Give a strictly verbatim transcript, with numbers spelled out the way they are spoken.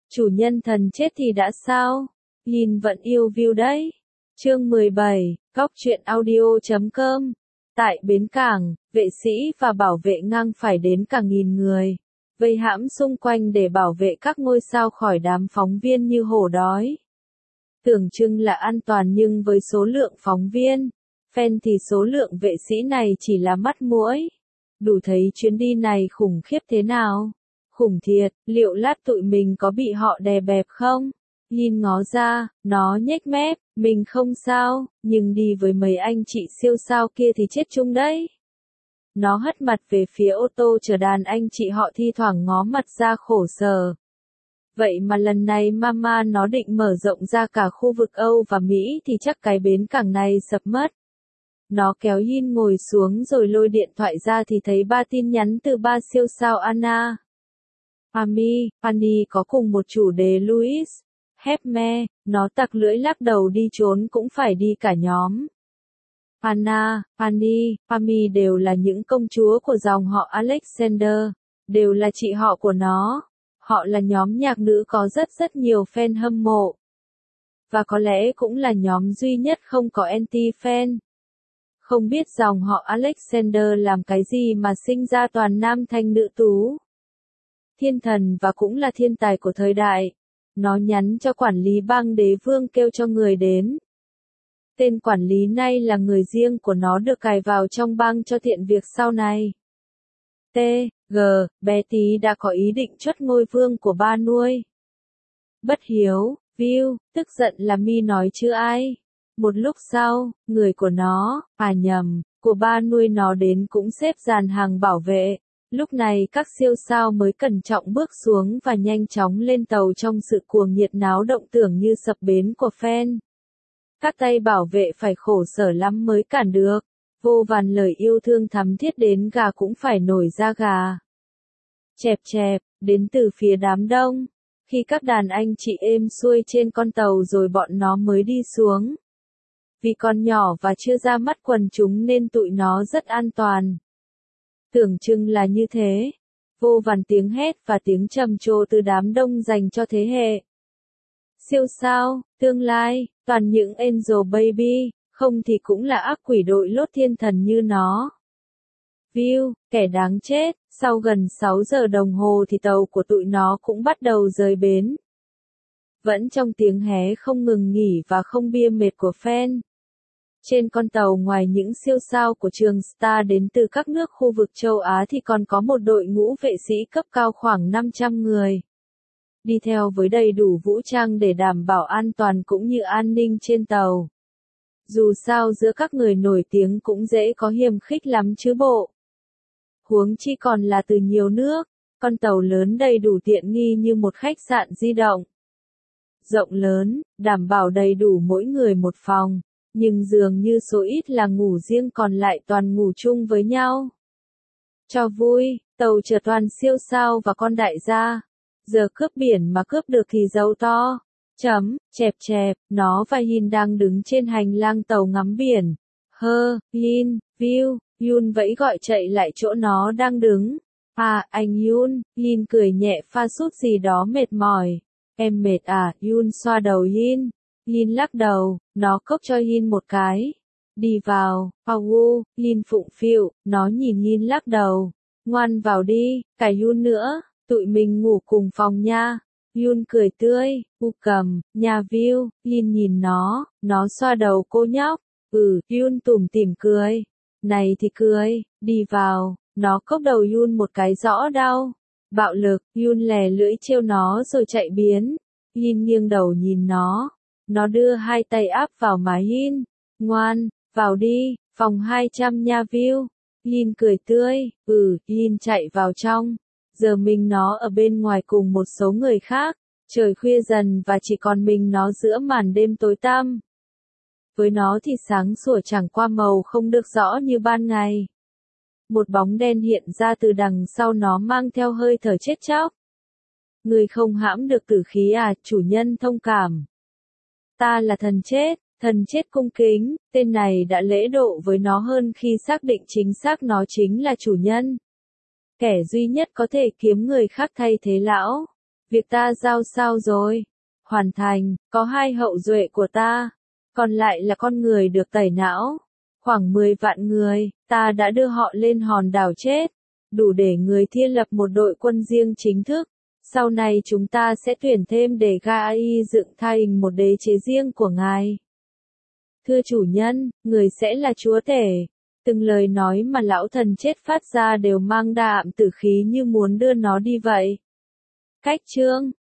Chủ nhân thần chết thì đã sao? Yin vẫn yêu Viu đấy. Chương mười bảy, Góc truyện audio chấm com. Tại bến cảng, vệ sĩ và bảo vệ ngang phải đến cả nghìn người, vây hãm xung quanh để bảo vệ các ngôi sao khỏi đám phóng viên như hổ đói. Tưởng chừng là an toàn nhưng với số lượng phóng viên, fan thì số lượng vệ sĩ này chỉ là mắt muỗi. Đủ thấy chuyến đi này khủng khiếp thế nào. Khủng thiệt, liệu lát tụi mình có bị họ đè bẹp không? Yin ngó ra, nó nhếch mép, mình không sao, nhưng đi với mấy anh chị siêu sao kia thì chết chung đấy. Nó hất mặt về phía ô tô chờ đàn anh chị họ thi thoảng ngó mặt ra khổ sở. Vậy mà lần này mama nó định mở rộng ra cả khu vực Âu và Mỹ thì chắc cái bến cảng này sập mất. Nó kéo Yin ngồi xuống rồi lôi điện thoại ra thì thấy ba tin nhắn từ ba siêu sao Anna, Pami, Pani có cùng một chủ đề Louis, Hepme. Nó tặc lưỡi lắc đầu đi trốn cũng phải đi cả nhóm. Anna, Pani, Pami đều là những công chúa của dòng họ Alexander, đều là chị họ của nó. Họ là nhóm nhạc nữ có rất rất nhiều fan hâm mộ. Và có lẽ cũng là nhóm duy nhất không có anti-fan. Không biết dòng họ Alexander làm cái gì mà sinh ra toàn nam thanh nữ tú. Thiên thần và cũng là thiên tài của thời đại. Nó nhắn cho quản lý bang đế vương kêu cho người đến. Tên quản lý này là người riêng của nó được cài vào trong bang cho tiện việc sau này. T. G. Bé tí đã có ý định truất ngôi vương của ba nuôi. Bất hiếu, Viu, tức giận là mi nói chứ ai. Một lúc sau, người của nó, à nhầm, của ba nuôi nó đến cũng xếp dàn hàng bảo vệ. Lúc này các siêu sao mới cẩn trọng bước xuống và nhanh chóng lên tàu trong sự cuồng nhiệt náo động tưởng như sập bến của fan. Các tay bảo vệ phải khổ sở lắm mới cản được. Vô vàn lời yêu thương thắm thiết đến gà cũng phải nổi da gà. Chẹp chẹp, đến từ phía đám đông. Khi các đàn anh chị êm xuôi trên con tàu rồi bọn nó mới đi xuống. Vì còn nhỏ và chưa ra mắt quần chúng nên tụi nó rất an toàn. Tưởng chừng là như thế. Vô vàn tiếng hét và tiếng trầm trồ từ đám đông dành cho thế hệ siêu sao, tương lai, toàn những angel baby, không thì cũng là ác quỷ đội lốt thiên thần như nó. Viu, kẻ đáng chết, sau gần sáu giờ đồng hồ thì tàu của tụi nó cũng bắt đầu rời bến. Vẫn trong tiếng hé không ngừng nghỉ và không bia mệt của fan. Trên con tàu ngoài những siêu sao của trường Star đến từ các nước khu vực châu Á thì còn có một đội ngũ vệ sĩ cấp cao khoảng năm trăm người. Đi theo với đầy đủ vũ trang để đảm bảo an toàn cũng như an ninh trên tàu. Dù sao giữa các người nổi tiếng cũng dễ có hiềm khích lắm chứ bộ. Huống chi còn là từ nhiều nước, con tàu lớn đầy đủ tiện nghi như một khách sạn di động. Rộng lớn, đảm bảo đầy đủ mỗi người một phòng. Nhưng dường như số ít là ngủ riêng còn lại toàn ngủ chung với nhau. Cho vui, tàu chở toàn siêu sao và con đại gia. Giờ cướp biển mà cướp được thì giàu to. Chấm, chẹp chẹp, nó và Yin đang đứng trên hành lang tàu ngắm biển. Hơ, Yin, Viu, Yun vẫy gọi chạy lại chỗ nó đang đứng. À, anh Yun, Yin cười nhẹ pha sút gì đó mệt mỏi. Em mệt à, Yun xoa đầu Yin. Yin lắc đầu, nó cốc cho Yin một cái. Đi vào, Pawu, Yin phụng phịu, nó nhìn Yin lắc đầu. Ngoan vào đi, cả Yun nữa, tụi mình ngủ cùng phòng nha. Yun cười tươi, u cầm, nhà Viu, Yin nhìn nó, nó xoa đầu cô nhóc. Ừ, Yun tủm tỉm cười. Này thì cười, đi vào, nó cốc đầu Yun một cái rõ đau. Bạo lực, Yun lè lưỡi trêu nó rồi chạy biến. Yin nghiêng đầu nhìn nó. Nó đưa hai tay áp vào má Yin. Ngoan, vào đi, phòng hai trăm nha Viu. Yin cười tươi, ừ, Yin chạy vào trong. Giờ mình nó ở bên ngoài cùng một số người khác. Trời khuya dần và chỉ còn mình nó giữa màn đêm tối tăm. Với nó thì sáng sủa chẳng qua màu không được rõ như ban ngày. Một bóng đen hiện ra từ đằng sau nó mang theo hơi thở chết chóc. Người không hãm được tử khí à, chủ nhân thông cảm. Ta là thần chết, thần chết cung kính, tên này đã lễ độ với nó hơn khi xác định chính xác nó chính là chủ nhân. Kẻ duy nhất có thể kiếm người khác thay thế lão. Việc ta giao sao rồi? Hoàn thành, có hai hậu duệ của ta. Còn lại là con người được tẩy não. Khoảng mười vạn người, ta đã đưa họ lên hòn đảo chết. Đủ để người thiên lập một đội quân riêng chính thức. Sau này chúng ta sẽ tuyển thêm để Gai dựng thành một đế chế riêng của ngài. Thưa chủ nhân, người sẽ là chúa tể. Từng lời nói mà lão thần chết phát ra đều mang đạm tử khí như muốn đưa nó đi vậy. Cách chương